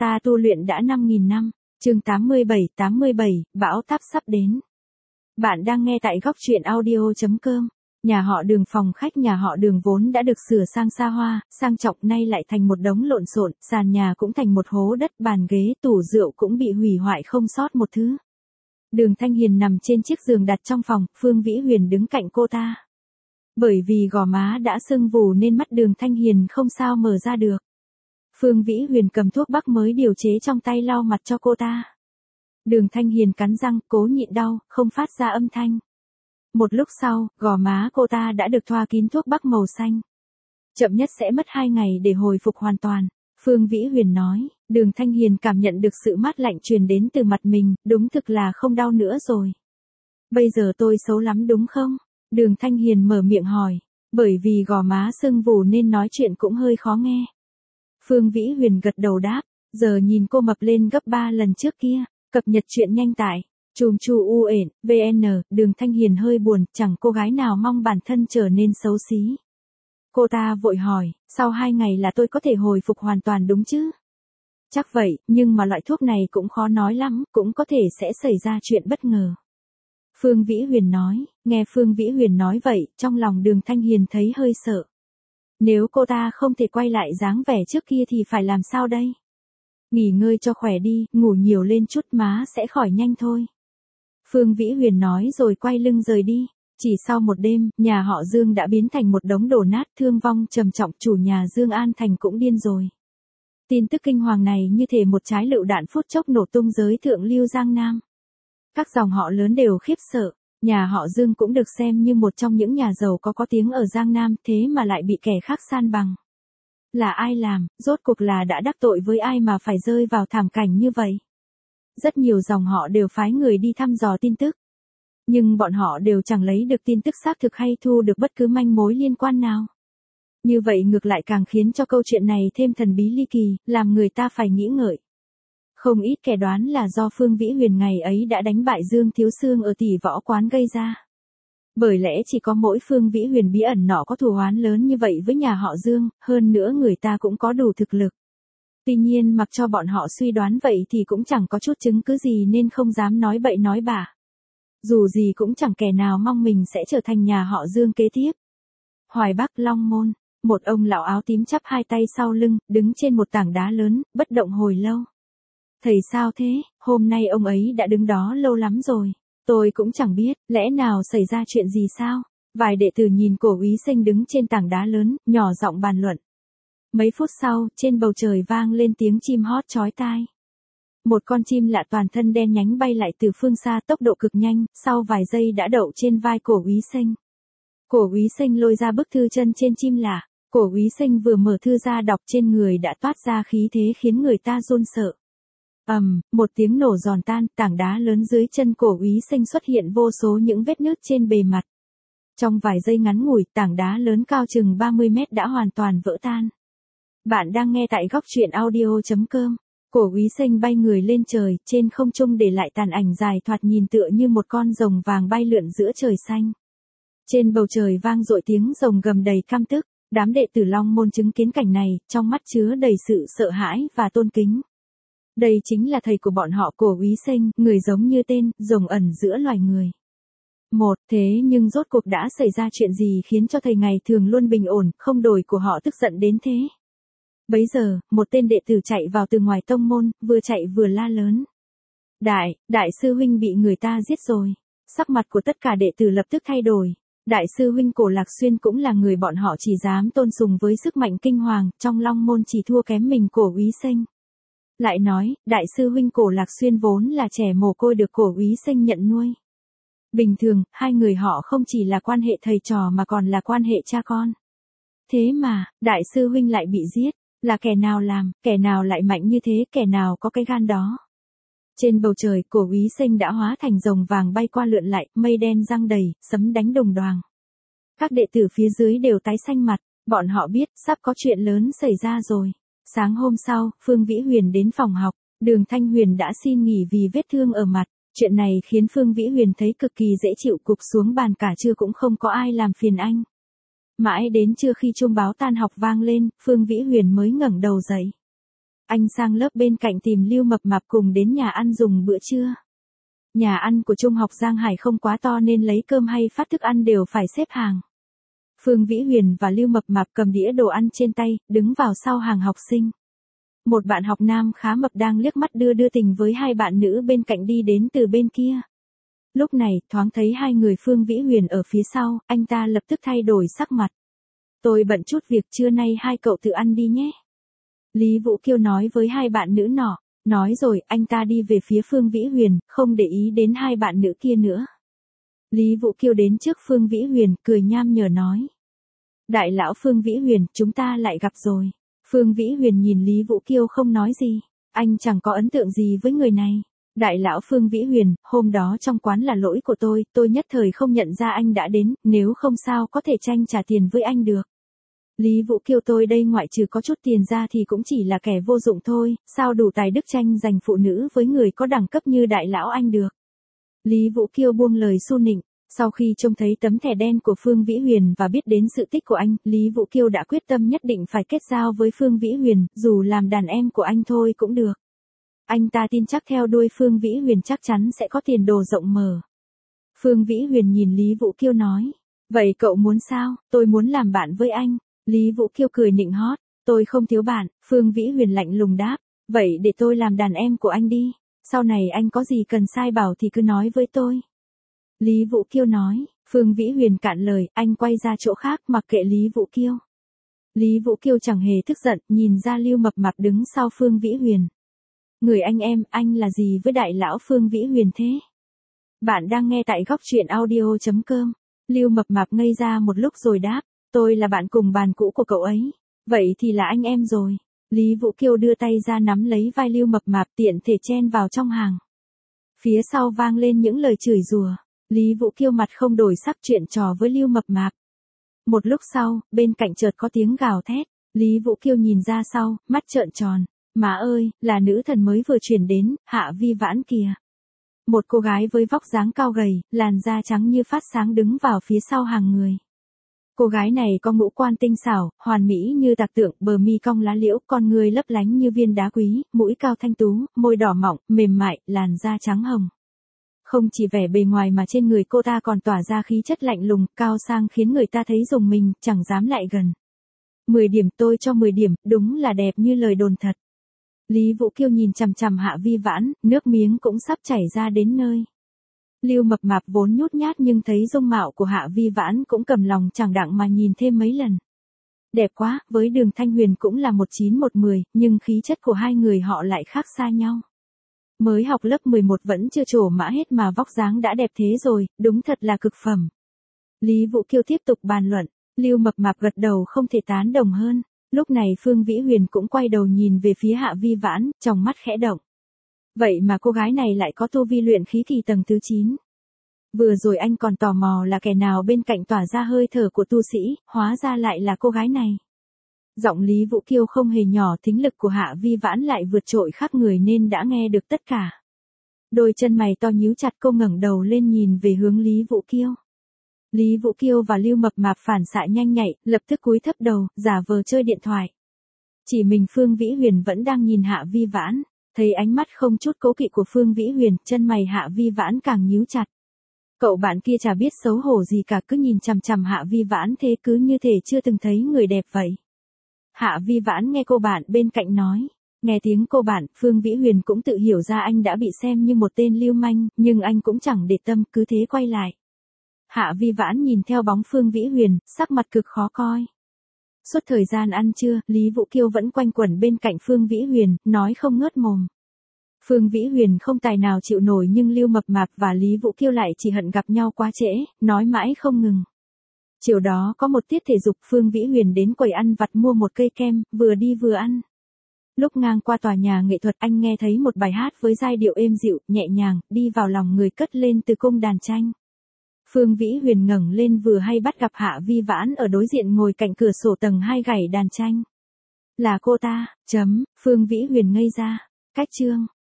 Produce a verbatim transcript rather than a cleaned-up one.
Ta tu luyện đã năm nghìn năm. Chương tám mươi bảy, tám mươi bảy, bão táp sắp đến. Bạn đang nghe tại góc truyện audio chấm com. Nhà họ Đường, phòng khách nhà họ Đường vốn đã được sửa sang xa hoa, sang trọng, nay lại thành một đống lộn xộn, sàn nhà cũng thành một hố đất, bàn ghế, tủ rượu cũng bị hủy hoại không sót một thứ. Đường Thanh Hiền nằm trên chiếc giường đặt trong phòng, Phương Vĩ Huyền đứng cạnh cô ta. Bởi vì gò má đã sưng vù nên mắt Đường Thanh Hiền không sao mở ra được. Phương Vĩ Huyền cầm thuốc bắc mới điều chế trong tay lau mặt cho cô ta. Đường Thanh Hiền cắn răng, cố nhịn đau, không phát ra âm thanh. Một lúc sau, gò má cô ta đã được thoa kín thuốc bắc màu xanh. Chậm nhất sẽ mất hai ngày để hồi phục hoàn toàn, Phương Vĩ Huyền nói. Đường Thanh Hiền cảm nhận được sự mát lạnh truyền đến từ mặt mình, đúng thực là không đau nữa rồi. Bây giờ tôi xấu lắm đúng không? Đường Thanh Hiền mở miệng hỏi, bởi vì gò má sưng vù nên nói chuyện cũng hơi khó nghe. Phương Vĩ Huyền gật đầu đáp, giờ nhìn cô mập lên gấp ba lần trước kia. Cập nhật chuyện nhanh tại chùm chu u ển vn. Đường Thanh Hiền hơi buồn, chẳng cô gái nào mong bản thân trở nên xấu xí. Cô ta vội hỏi, sau hai ngày là tôi có thể hồi phục hoàn toàn đúng chứ? Chắc vậy, nhưng mà loại thuốc này cũng khó nói lắm, cũng có thể sẽ xảy ra chuyện bất ngờ. Phương Vĩ Huyền nói. Nghe Phương Vĩ Huyền nói vậy, trong lòng Đường Thanh Hiền thấy hơi sợ. Nếu cô ta không thể quay lại dáng vẻ trước kia thì phải làm sao đây? Nghỉ ngơi cho khỏe đi, ngủ nhiều lên chút má sẽ khỏi nhanh thôi. Phương Vĩ Huyền nói rồi quay lưng rời đi. Chỉ sau một đêm, nhà họ Dương đã biến thành một đống đổ nát, thương vong trầm trọng, chủ nhà Dương An Thành cũng điên rồi. Tin tức kinh hoàng này như thể một trái lựu đạn phút chốc nổ tung giới thượng lưu Giang Nam. Các dòng họ lớn đều khiếp sợ, nhà họ Dương cũng được xem như một trong những nhà giàu có có tiếng ở Giang Nam, thế mà lại bị kẻ khác san bằng. Là ai làm, rốt cuộc là đã đắc tội với ai mà phải rơi vào thảm cảnh như vậy? Rất nhiều dòng họ đều phái người đi thăm dò tin tức. Nhưng bọn họ đều chẳng lấy được tin tức xác thực hay thu được bất cứ manh mối liên quan nào. Như vậy ngược lại càng khiến cho câu chuyện này thêm thần bí ly kỳ, làm người ta phải nghĩ ngợi. Không ít kẻ đoán là do Phương Vĩ Huyền ngày ấy đã đánh bại Dương Thiếu Xương ở Tỷ Võ Quán gây ra. Bởi lẽ chỉ có mỗi Phương Vĩ Huyền bí ẩn nọ có thù oán lớn như vậy với nhà họ Dương, hơn nữa người ta cũng có đủ thực lực. Tuy nhiên mặc cho bọn họ suy đoán vậy thì cũng chẳng có chút chứng cứ gì nên không dám nói bậy nói bạ. Dù gì cũng chẳng kẻ nào mong mình sẽ trở thành nhà họ Dương kế tiếp. Hoài Bắc, Long Môn, một ông lão áo tím chắp hai tay sau lưng, đứng trên một tảng đá lớn, bất động hồi lâu. Thầy sao thế, hôm nay ông ấy đã đứng đó lâu lắm rồi. Tôi cũng chẳng biết, lẽ nào xảy ra chuyện gì sao? Vài đệ tử nhìn Cổ Úy Sinh đứng trên tảng đá lớn, nhỏ giọng bàn luận. Mấy phút sau, trên bầu trời vang lên tiếng chim hót chói tai. Một con chim lạ toàn thân đen nhánh bay lại từ phương xa, tốc độ cực nhanh, sau vài giây đã đậu trên vai Cổ Úy Sinh. Cổ Úy Sinh lôi ra bức thư chân trên chim lạ. Cổ Úy Sinh vừa mở thư ra đọc, trên người đã toát ra khí thế khiến người ta run sợ. Ầm, um, một tiếng nổ giòn tan, tảng đá lớn dưới chân Cổ Úy Sinh xuất hiện vô số những vết nứt trên bề mặt. Trong vài giây ngắn ngủi, tảng đá lớn cao chừng ba mươi mét đã hoàn toàn vỡ tan. Bạn đang nghe tại góc truyện audio chấm com. Cổ Úy Sinh bay người lên trời, trên không trung để lại tàn ảnh dài thoạt nhìn tựa như một con rồng vàng bay lượn giữa trời xanh. Trên bầu trời vang dội tiếng rồng gầm đầy căm tức, đám đệ tử Long Môn chứng kiến cảnh này, trong mắt chứa đầy sự sợ hãi và tôn kính. Đây chính là thầy của bọn họ, Cổ Úy Sinh, người giống như tên, rồng ẩn giữa loài người. Một, thế nhưng rốt cuộc đã xảy ra chuyện gì khiến cho thầy ngày thường luôn bình ổn, không đổi của họ tức giận đến thế? Bấy giờ, một tên đệ tử chạy vào từ ngoài tông môn, vừa chạy vừa la lớn. Đại, đại sư huynh bị người ta giết rồi. Sắc mặt của tất cả đệ tử lập tức thay đổi. Đại sư huynh Cổ Lạc Xuyên cũng là người bọn họ chỉ dám tôn sùng với sức mạnh kinh hoàng, trong Long Môn chỉ thua kém mình Cổ Úy Sinh. Lại nói, đại sư huynh Cổ Lạc Xuyên vốn là trẻ mồ côi được Cổ Úy Sinh nhận nuôi. Bình thường, hai người họ không chỉ là quan hệ thầy trò mà còn là quan hệ cha con. Thế mà, đại sư huynh lại bị giết, là kẻ nào làm, kẻ nào lại mạnh như thế, kẻ nào có cái gan đó. Trên bầu trời, Cổ Úy Sinh đã hóa thành rồng vàng bay qua lượn lại, mây đen giăng đầy, sấm đánh đồng đoàng. Các đệ tử phía dưới đều tái xanh mặt, bọn họ biết sắp có chuyện lớn xảy ra rồi. Sáng hôm sau, Phương Vĩ Huyền đến phòng học, Đường Thanh Huyền đã xin nghỉ vì vết thương ở mặt. Chuyện này khiến Phương Vĩ Huyền thấy cực kỳ dễ chịu, cụp xuống bàn cả trưa cũng không có ai làm phiền anh. Mãi đến trưa khi chuông báo tan học vang lên, Phương Vĩ Huyền mới ngẩng đầu dậy. Anh sang lớp bên cạnh tìm Lưu Mập Mạp cùng đến nhà ăn dùng bữa trưa. Nhà ăn của Trung học Giang Hải không quá to nên lấy cơm hay phát thức ăn đều phải xếp hàng. Phương Vĩ Huyền và Lưu Mập Mạp cầm đĩa đồ ăn trên tay, đứng vào sau hàng học sinh. Một bạn học nam khá mập đang liếc mắt đưa đưa tình với hai bạn nữ bên cạnh đi đến từ bên kia. Lúc này, thoáng thấy hai người Phương Vĩ Huyền ở phía sau, anh ta lập tức thay đổi sắc mặt. Tôi bận chút việc, trưa nay hai cậu tự ăn đi nhé. Lý Vũ Kiêu nói với hai bạn nữ nọ. Nói rồi, anh ta đi về phía Phương Vĩ Huyền, không để ý đến hai bạn nữ kia nữa. Lý Vũ Kiêu đến trước Phương Vĩ Huyền, cười nham nhở nói. Đại lão Phương Vĩ Huyền, chúng ta lại gặp rồi. Phương Vĩ Huyền nhìn Lý Vũ Kiêu không nói gì. Anh chẳng có ấn tượng gì với người này. Đại lão Phương Vĩ Huyền, hôm đó trong quán là lỗi của tôi, tôi nhất thời không nhận ra anh đã đến, nếu không sao có thể tranh trả tiền với anh được. Lý Vũ Kiêu, tôi đây ngoại trừ có chút tiền ra thì cũng chỉ là kẻ vô dụng thôi, sao đủ tài đức tranh giành phụ nữ với người có đẳng cấp như đại lão anh được. Lý Vũ Kiêu buông lời su nịnh, sau khi trông thấy tấm thẻ đen của Phương Vĩ Huyền và biết đến sự tích của anh, Lý Vũ Kiêu đã quyết tâm nhất định phải kết giao với Phương Vĩ Huyền, dù làm đàn em của anh thôi cũng được. Anh ta tin chắc theo đuôi Phương Vĩ Huyền chắc chắn sẽ có tiền đồ rộng mở. Phương Vĩ Huyền nhìn Lý Vũ Kiêu nói, vậy cậu muốn sao, tôi muốn làm bạn với anh. Lý Vũ Kiêu cười nịnh hót, tôi không thiếu bạn. Phương Vĩ Huyền lạnh lùng đáp, vậy để tôi làm đàn em của anh đi, sau này anh có gì cần sai bảo thì cứ nói với tôi. Lý Vũ Kiêu nói, Phương Vĩ Huyền cạn lời, anh quay ra chỗ khác mặc kệ Lý Vũ Kiêu. Lý Vũ Kiêu chẳng hề tức giận, nhìn ra Lưu Mập Mạp đứng sau Phương Vĩ Huyền. Người anh em, anh là gì với đại lão Phương Vĩ Huyền thế? Bạn đang nghe tại góc truyện audio chấm com. Lưu Mập Mạp ngây ra một lúc rồi đáp, tôi là bạn cùng bàn cũ của cậu ấy. Vậy thì là anh em rồi. Lý Vũ Kiêu đưa tay ra nắm lấy vai Lưu Mập Mạp tiện thể chen vào trong hàng. Phía sau vang lên những lời chửi rủa. Lý Vũ Kiêu mặt không đổi sắc chuyện trò với Lưu Mập Mạp. Một lúc sau, bên cạnh chợt có tiếng gào thét. Lý Vũ Kiêu nhìn ra sau, mắt trợn tròn. Má ơi, là nữ thần mới vừa chuyển đến, Hạ Vi Vãn kìa. Một cô gái với vóc dáng cao gầy, làn da trắng như phát sáng đứng vào phía sau hàng người. Cô gái này có ngũ quan tinh xảo, hoàn mỹ như tạc tượng, bờ mi cong lá liễu, con người lấp lánh như viên đá quý, mũi cao thanh tú, môi đỏ mọng, mềm mại, làn da trắng hồng. Không chỉ vẻ bề ngoài mà trên người cô ta còn tỏa ra khí chất lạnh lùng, cao sang khiến người ta thấy rùng mình, chẳng dám lại gần. mười điểm, tôi cho mười điểm, đúng là đẹp như lời đồn thật. Lý Vũ Kiêu nhìn chằm chằm Hạ Vi Vãn, nước miếng cũng sắp chảy ra đến nơi. Lưu Mập Mạp vốn nhút nhát nhưng thấy dung mạo của Hạ Vi Vãn cũng cầm lòng chẳng đặng mà nhìn thêm mấy lần. Đẹp quá, với Đường Thanh Huyền cũng là một chín một mười, nhưng khí chất của hai người họ lại khác xa nhau. Mới học lớp mười một vẫn chưa trổ mã hết mà vóc dáng đã đẹp thế rồi, đúng thật là cực phẩm. Lý Vũ Kiêu tiếp tục bàn luận, Lưu Mập Mạp gật đầu không thể tán đồng hơn. Lúc này Phương Vĩ Huyền cũng quay đầu nhìn về phía Hạ Vi Vãn, trong mắt khẽ động. Vậy mà cô gái này lại có tu vi luyện khí kỳ tầng thứ chín. Vừa rồi anh còn tò mò là kẻ nào bên cạnh tỏa ra hơi thở của tu sĩ, hóa ra lại là cô gái này. Giọng Lý Vũ Kiêu không hề nhỏ, thính lực của Hạ Vi Vãn lại vượt trội khác người nên đã nghe được tất cả. Đôi chân mày to nhíu chặt, cô ngẩng đầu lên nhìn về hướng Lý Vũ Kiêu. Lý Vũ Kiêu và Lưu Mập Mạp phản xạ nhanh nhạy, lập tức cúi thấp đầu, giả vờ chơi điện thoại. Chỉ mình Phương Vĩ Huyền vẫn đang nhìn Hạ Vi Vãn, thấy ánh mắt không chút cố kỵ của Phương Vĩ Huyền, chân mày Hạ Vi Vãn càng nhíu chặt. Cậu bạn kia chả biết xấu hổ gì cả, cứ nhìn chằm chằm Hạ Vi Vãn thế, cứ như thể chưa từng thấy người đẹp vậy. Hạ Vi Vãn nghe cô bạn bên cạnh nói. Nghe tiếng cô bạn, Phương Vĩ Huyền cũng tự hiểu ra anh đã bị xem như một tên lưu manh, nhưng anh cũng chẳng để tâm, cứ thế quay lại. Hạ Vi Vãn nhìn theo bóng Phương Vĩ Huyền, sắc mặt cực khó coi. Suốt thời gian ăn trưa, Lý Vũ Kiêu vẫn quanh quẩn bên cạnh Phương Vĩ Huyền, nói không ngớt mồm. Phương Vĩ Huyền không tài nào chịu nổi nhưng Lưu Mập Mạp và Lý Vũ Kiêu lại chỉ hận gặp nhau quá trễ, nói mãi không ngừng. Chiều đó có một tiết thể dục, Phương Vĩ Huyền đến quầy ăn vặt mua một cây kem, vừa đi vừa ăn. Lúc ngang qua tòa nhà nghệ thuật, anh nghe thấy một bài hát với giai điệu êm dịu, nhẹ nhàng, đi vào lòng người cất lên từ cung đàn tranh. Phương Vĩ Huyền ngẩng lên vừa hay bắt gặp Hạ Vi Vãn ở đối diện ngồi cạnh cửa sổ tầng hai gảy đàn tranh. Là cô ta, chấm, Phương Vĩ Huyền ngây ra. Cách chương